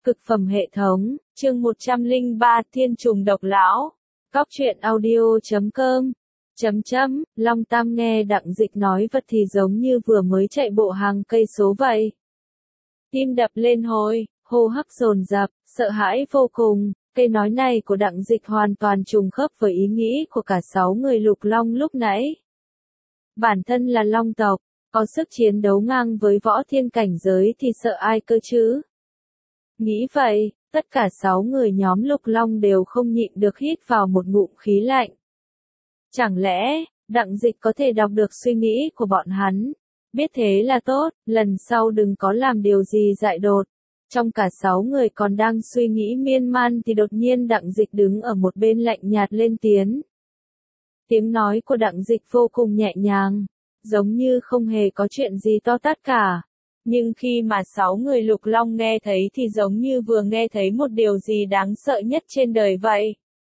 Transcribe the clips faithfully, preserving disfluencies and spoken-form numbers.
Cực phẩm hệ thống, chương một trăm lẻ ba Thiên trùng độc lão. Góc truyện audio chấm com. Chấm chấm, Long Tam nghe Đặng Dịch nói vật thì giống như vừa mới chạy bộ hàng cây số vậy. Tim đập lên hồi, hô hấp dồn dập, sợ hãi vô cùng. Cây nói này của Đặng Dịch hoàn toàn trùng khớp với ý nghĩ của cả sáu người Lục Long lúc nãy. Bản thân là Long tộc, có sức chiến đấu ngang với võ thiên cảnh giới thì sợ ai cơ chứ? Nghĩ vậy, tất cả sáu người nhóm Lục Long đều không nhịn được hít vào một ngụm khí lạnh. Chẳng lẽ, Đặng Dịch có thể đọc được suy nghĩ của bọn hắn? Biết thế là tốt, lần sau đừng có làm điều gì dại dột. Trong cả sáu người còn đang suy nghĩ miên man thì đột nhiên Đặng Dịch đứng ở một bên lạnh nhạt lên tiếng. Tiếng nói của Đặng Dịch vô cùng nhẹ nhàng, giống như không hề có chuyện gì to tát cả. Nhưng khi mà sáu người Lục Long nghe thấy thì giống như vừa nghe thấy một điều gì đáng sợ nhất trên đời vậy.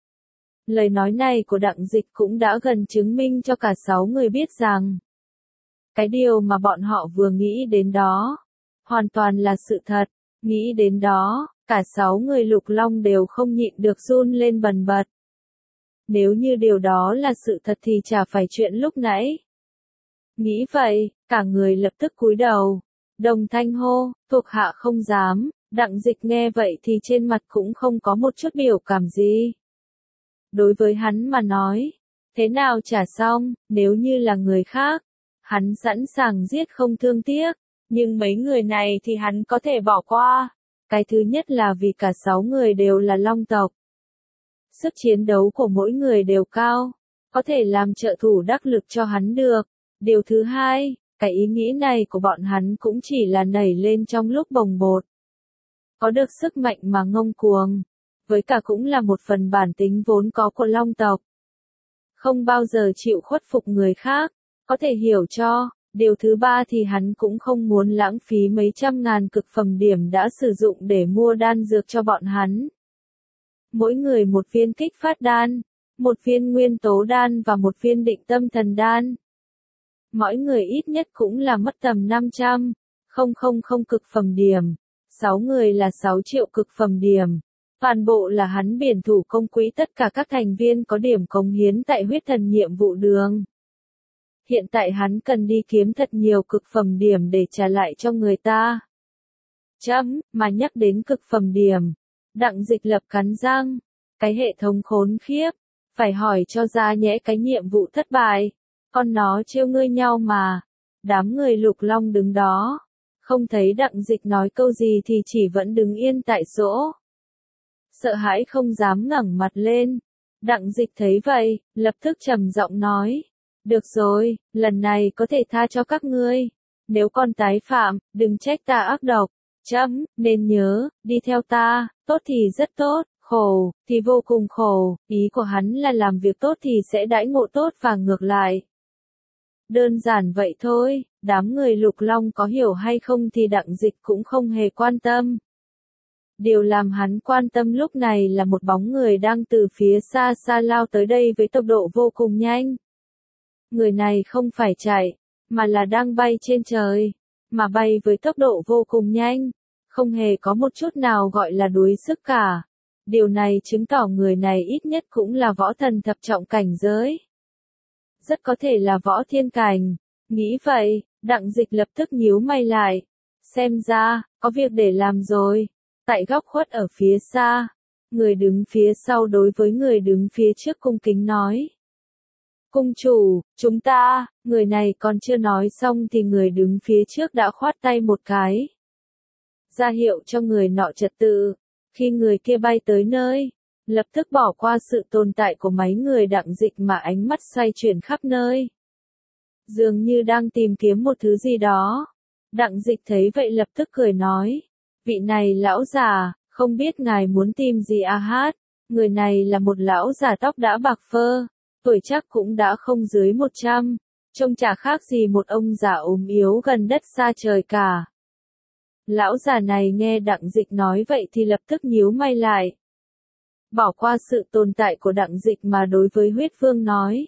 Lời nói này của Đặng Dịch cũng đã gần chứng minh cho cả sáu người biết rằng cái điều mà bọn họ vừa nghĩ đến đó hoàn toàn là sự thật. Nghĩ đến đó, cả sáu người Lục Long đều không nhịn được run lên bần bật. Nếu như điều đó là sự thật thì chả phải chuyện lúc nãy. Nghĩ vậy, cả người lập tức cúi đầu. Đồng thanh hô, thuộc hạ không dám. Đặng Dịch nghe vậy thì trên mặt cũng không có một chút biểu cảm gì. Đối với hắn mà nói, thế nào chả xong, nếu như là người khác, hắn sẵn sàng giết không thương tiếc, nhưng mấy người này thì hắn có thể bỏ qua. Cái thứ nhất là vì cả sáu người đều là Long tộc. Sức chiến đấu của mỗi người đều cao, có thể làm trợ thủ đắc lực cho hắn được. Điều thứ hai, cái ý nghĩ này của bọn hắn cũng chỉ là nảy lên trong lúc bồng bột. Có được sức mạnh mà ngông cuồng, với cả cũng là một phần bản tính vốn có của Long tộc. Không bao giờ chịu khuất phục người khác, có thể hiểu cho. Điều thứ ba thì hắn cũng không muốn lãng phí mấy trăm ngàn cực phẩm điểm đã sử dụng để mua đan dược cho bọn hắn. Mỗi người một viên kích phát đan, một viên nguyên tố đan và một viên định tâm thần đan. Mỗi người ít nhất cũng là mất tầm năm trăm, không không không cực phẩm điểm. sáu người là sáu triệu cực phẩm điểm. Toàn bộ là hắn biển thủ công quỹ tất cả các thành viên có điểm cống hiến tại huyết thần nhiệm vụ đường. Hiện tại hắn cần đi kiếm thật nhiều cực phẩm điểm để trả lại cho người ta. Chấm, mà nhắc đến cực phẩm điểm. Đặng Dịch lập cắn răng. Cái hệ thống khốn khiếp. Phải hỏi cho ra nhẽ cái nhiệm vụ thất bại. Con nó trêu ngươi nhau mà. Đám người Lục Long đứng đó. Không thấy Đặng Dịch nói câu gì thì chỉ vẫn đứng yên tại chỗ. Sợ hãi không dám ngẩng mặt lên. Đặng Dịch thấy vậy, lập tức trầm giọng nói. Được rồi, lần này có thể tha cho các ngươi. Nếu còn tái phạm, đừng trách ta ác độc. Chấm, nên nhớ, đi theo ta, tốt thì rất tốt, khổ, thì vô cùng khổ. Ý của hắn là làm việc tốt thì sẽ đãi ngộ tốt và ngược lại. Đơn giản vậy thôi, đám người Lục Long có hiểu hay không thì Đặng Dịch cũng không hề quan tâm. Điều làm hắn quan tâm lúc này là một bóng người đang từ phía xa xa lao tới đây với tốc độ vô cùng nhanh. Người này không phải chạy, mà là đang bay trên trời, mà bay với tốc độ vô cùng nhanh, không hề có một chút nào gọi là đuối sức cả. Điều này chứng tỏ người này ít nhất cũng là võ thần thập trọng cảnh giới. Rất có thể là võ thiên cảnh. Nghĩ vậy, Đặng Dịch lập tức nhíu mày lại. Xem ra, có việc để làm rồi. Tại góc khuất ở phía xa, người đứng phía sau đối với người đứng phía trước cung kính nói. Cung chủ, chúng ta, người này còn chưa nói xong thì người đứng phía trước đã khoát tay một cái. Ra hiệu cho người nọ trật tự. Khi người kia bay tới nơi, lập tức bỏ qua sự tồn tại của mấy người Đặng Dịch mà ánh mắt xoay chuyển khắp nơi. Dường như đang tìm kiếm một thứ gì đó. Đặng Dịch thấy vậy lập tức cười nói. Vị này lão già, không biết ngài muốn tìm gì à hát. Người này là một lão già tóc đã bạc phơ. Tuổi chắc cũng đã không dưới một trăm, trông chả khác gì một ông già ốm yếu gần đất xa trời cả. Lão già này nghe Đặng Dịch nói vậy thì lập tức nhíu mày lại. Bỏ qua sự tồn tại của Đặng Dịch mà đối với huyết vương nói.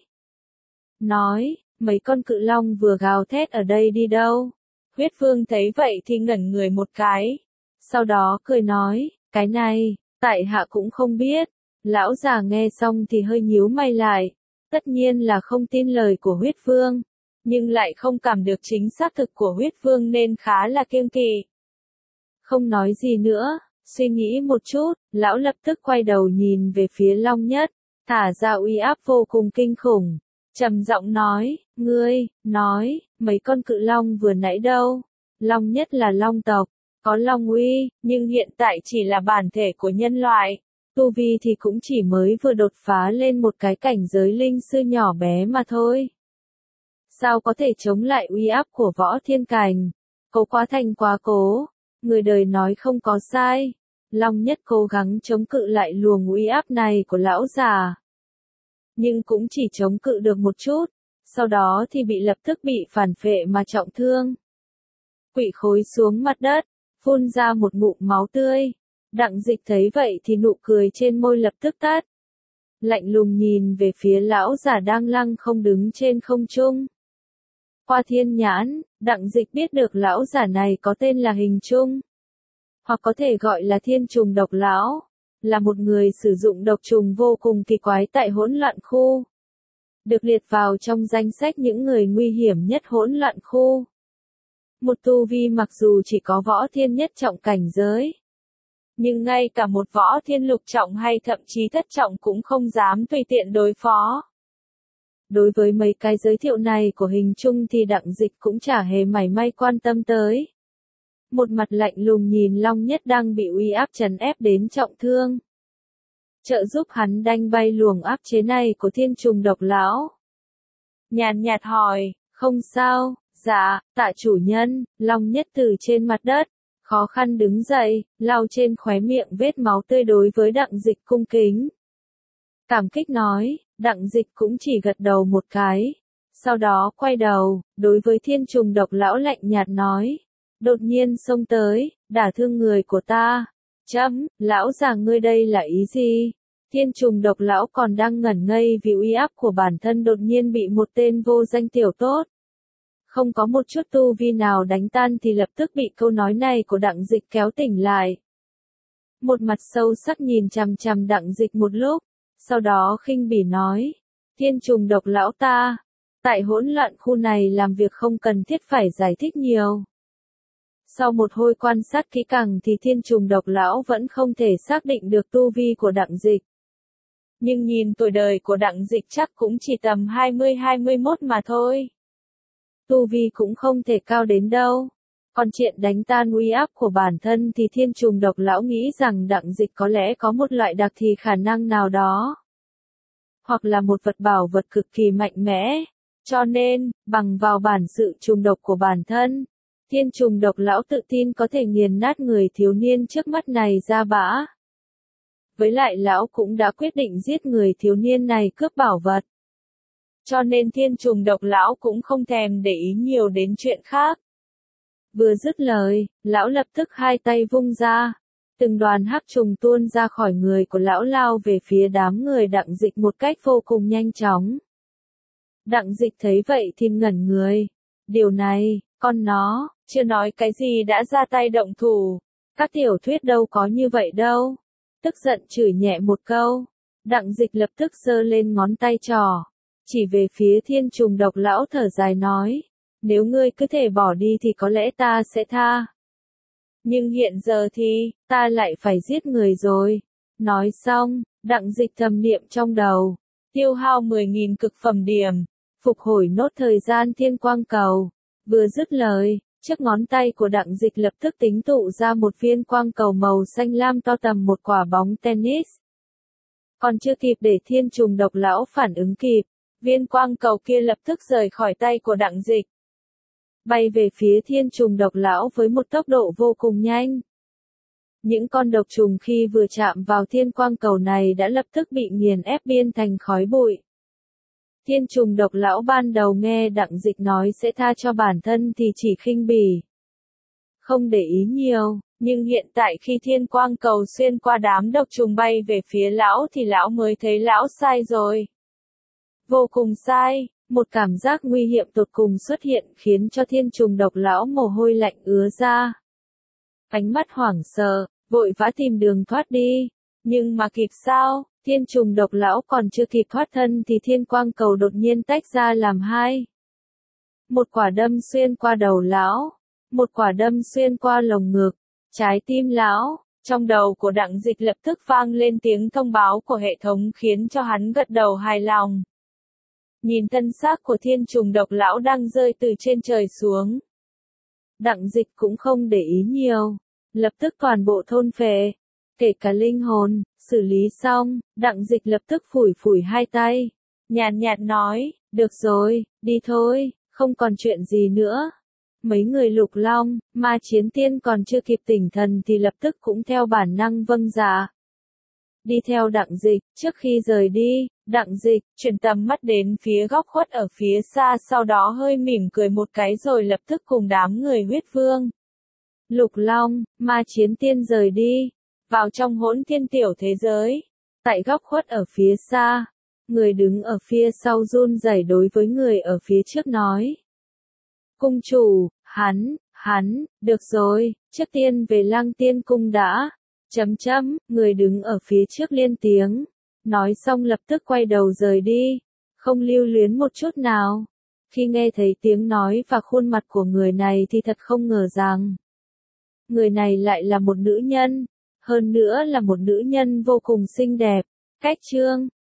Nói, mấy con cự long vừa gào thét ở đây đi đâu? Huyết vương thấy vậy thì ngẩn người một cái. Sau đó cười nói, Cái này, tại hạ cũng không biết. Lão già nghe xong thì hơi nhíu mày lại. Tất nhiên là không tin lời của huyết vương. Nhưng lại không cảm được chính xác thực của huyết vương nên khá là kiêng kỵ. Không nói gì nữa, suy nghĩ một chút, lão lập tức quay đầu nhìn về phía Long Nhất, thả ra uy áp vô cùng kinh khủng. Trầm giọng nói, ngươi, nói, mấy con cự long vừa nãy đâu? Long Nhất là long tộc, có long uy, nhưng hiện tại chỉ là bản thể của nhân loại. Tu vi thì cũng chỉ mới vừa đột phá lên một cái cảnh giới linh sư nhỏ bé mà thôi. Sao có thể chống lại uy áp của võ thiên cảnh? Cố quá thành quá cố. Người đời nói không có sai. Long Nhất cố gắng chống cự lại luồng uy áp này của lão già. Nhưng cũng chỉ chống cự được một chút. Sau đó thì bị lập tức bị phản phệ mà trọng thương. Quỵ khối xuống mặt đất, phun ra một ngụm máu tươi. Đặng Dịch thấy vậy thì nụ cười trên môi lập tức tắt. Lạnh lùng nhìn về phía lão già đang lăng không đứng trên không trung. Qua thiên nhãn, Đặng Dịch biết được lão già này có tên là Hình Trung. Hoặc có thể gọi là Thiên Trùng Độc Lão. Là một người sử dụng độc trùng vô cùng kỳ quái tại hỗn loạn khu. Được liệt vào trong danh sách những người nguy hiểm nhất hỗn loạn khu. Một tu vi mặc dù chỉ có võ thiên nhất trọng cảnh giới. Nhưng ngay cả một võ thiên lục trọng hay thậm chí thất trọng cũng không dám tùy tiện đối phó. Đối với mấy cái giới thiệu này của Hình Trung thì Đặng Dịch cũng chả hề mảy may quan tâm tới. Một mặt lạnh lùng nhìn Long Nhất đang bị uy áp trấn ép đến trọng thương. Trợ giúp hắn đanh bay luồng áp chế này của Thiên Trùng Độc Lão. Nhàn nhạt hỏi, không sao, dạ, tạ chủ nhân. Long Nhất từ trên mặt đất, khó khăn đứng dậy, lau trên khóe miệng vết máu tươi đối với Đặng Dịch cung kính. Cảm kích nói, Đặng Dịch cũng chỉ gật đầu một cái. Sau đó quay đầu, đối với Thiên Trùng Độc Lão lạnh nhạt nói. Đột nhiên xông tới, đả thương người của ta. Chấm, lão già ngươi đây là ý gì? Thiên Trùng Độc Lão còn đang ngẩn ngây vì uy áp của bản thân đột nhiên bị một tên vô danh tiểu tốt. Không có một chút tu vi nào đánh tan thì lập tức bị câu nói này của Đặng Dịch kéo tỉnh lại. Một mặt sâu sắc nhìn chằm chằm Đặng Dịch một lúc, sau đó khinh bỉ nói, Thiên Trùng Độc Lão ta, tại hỗn loạn khu này làm việc không cần thiết phải giải thích nhiều. Sau một hồi quan sát kỹ càng thì Thiên Trùng Độc Lão vẫn không thể xác định được tu vi của Đặng Dịch. Nhưng nhìn tuổi đời của Đặng Dịch chắc cũng chỉ tầm hai mươi hai mươi mốt mà thôi. Tu vi cũng không thể cao đến đâu. Còn chuyện đánh tan uy áp của bản thân thì Thiên Trùng Độc Lão nghĩ rằng Đặng Dịch có lẽ có một loại đặc thì khả năng nào đó. Hoặc là một vật bảo vật cực kỳ mạnh mẽ. Cho nên, bằng vào bản sự trùng độc của bản thân, Thiên Trùng Độc Lão tự tin có thể nghiền nát người thiếu niên trước mắt này ra bã. Với lại lão cũng đã quyết định giết người thiếu niên này cướp bảo vật. Cho nên Thiên Trùng Độc Lão cũng không thèm để ý nhiều đến chuyện khác. Vừa dứt lời, lão lập tức hai tay vung ra. Từng đoàn hắc trùng tuôn ra khỏi người của lão lao về phía đám người Đặng Dịch một cách vô cùng nhanh chóng. Đặng Dịch thấy vậy thì ngẩn người. Điều này, con nó, chưa nói cái gì đã ra tay động thủ. Các tiểu thuyết đâu có như vậy đâu. Tức giận chửi nhẹ một câu. Đặng Dịch lập tức giơ lên ngón tay trỏ. Chỉ về phía Thiên Trùng Độc Lão thở dài nói. Nếu ngươi cứ thể bỏ đi thì có lẽ ta sẽ tha. Nhưng hiện giờ thì, ta lại phải giết người rồi. Nói xong, Đặng Dịch thầm niệm trong đầu. Tiêu hao mười nghìn cực phẩm điểm. Phục hồi nốt thời gian thiên quang cầu. Vừa dứt lời, chiếc ngón tay của Đặng Dịch lập tức tính tụ ra một viên quang cầu màu xanh lam to tầm một quả bóng tennis. Còn chưa kịp để Thiên Trùng Độc Lão phản ứng kịp, viên quang cầu kia lập tức rời khỏi tay của Đặng Dịch. Bay về phía Thiên Trùng Độc Lão với một tốc độ vô cùng nhanh. Những con độc trùng khi vừa chạm vào thiên quang cầu này đã lập tức bị nghiền ép biến thành khói bụi. Thiên Trùng Độc Lão ban đầu nghe Đặng Dịch nói sẽ tha cho bản thân thì chỉ khinh bỉ. Không để ý nhiều, nhưng hiện tại khi thiên quang cầu xuyên qua đám độc trùng bay về phía lão thì lão mới thấy lão sai rồi. Vô cùng sai, một cảm giác nguy hiểm tột cùng xuất hiện khiến cho Thiên Trùng Độc Lão mồ hôi lạnh ứa ra. Ánh mắt hoảng sợ, vội vã tìm đường thoát đi. Nhưng mà kịp sao, thiên trùng độc lão còn chưa kịp thoát thân thì thiên quang cầu đột nhiên tách ra làm hai. Một quả đâm xuyên qua đầu lão, một quả đâm xuyên qua lồng ngực, trái tim lão. Trong đầu của Đặng Dịch lập tức vang lên tiếng thông báo của hệ thống khiến cho hắn gật đầu hài lòng. Nhìn thân xác của thiên trùng độc lão đang rơi từ trên trời xuống. Đặng Dịch cũng không để ý nhiều, lập tức toàn bộ thôn phệ, kể cả linh hồn, xử lý xong, Đặng Dịch lập tức phủi phủi hai tay, nhàn nhạt nói, được rồi, đi thôi, không còn chuyện gì nữa. Mấy người Lục Long, Ma Chiến Tiên còn chưa kịp tỉnh thần thì lập tức cũng theo bản năng vâng dạ. Đi theo Đặng Dịch, trước khi rời đi, Đặng Dịch chuyển tầm mắt đến phía góc khuất ở phía xa, sau đó hơi mỉm cười một cái rồi lập tức cùng đám người huyết vương. Lục Long, Ma Chiến Tiên rời đi, vào trong hỗn thiên tiểu thế giới. Tại góc khuất ở phía xa, người đứng ở phía sau run rẩy đối với người ở phía trước nói. Cung chủ, hắn, hắn, được rồi, trước tiên về Lăng Tiên Cung đã. Chấm chấm, người đứng ở phía trước liên tiếng. Nói xong lập tức quay đầu rời đi, không lưu luyến một chút nào. Khi nghe thấy tiếng nói và khuôn mặt của người này thì thật không ngờ rằng người này lại là một nữ nhân, hơn nữa là một nữ nhân vô cùng xinh đẹp. Cách chương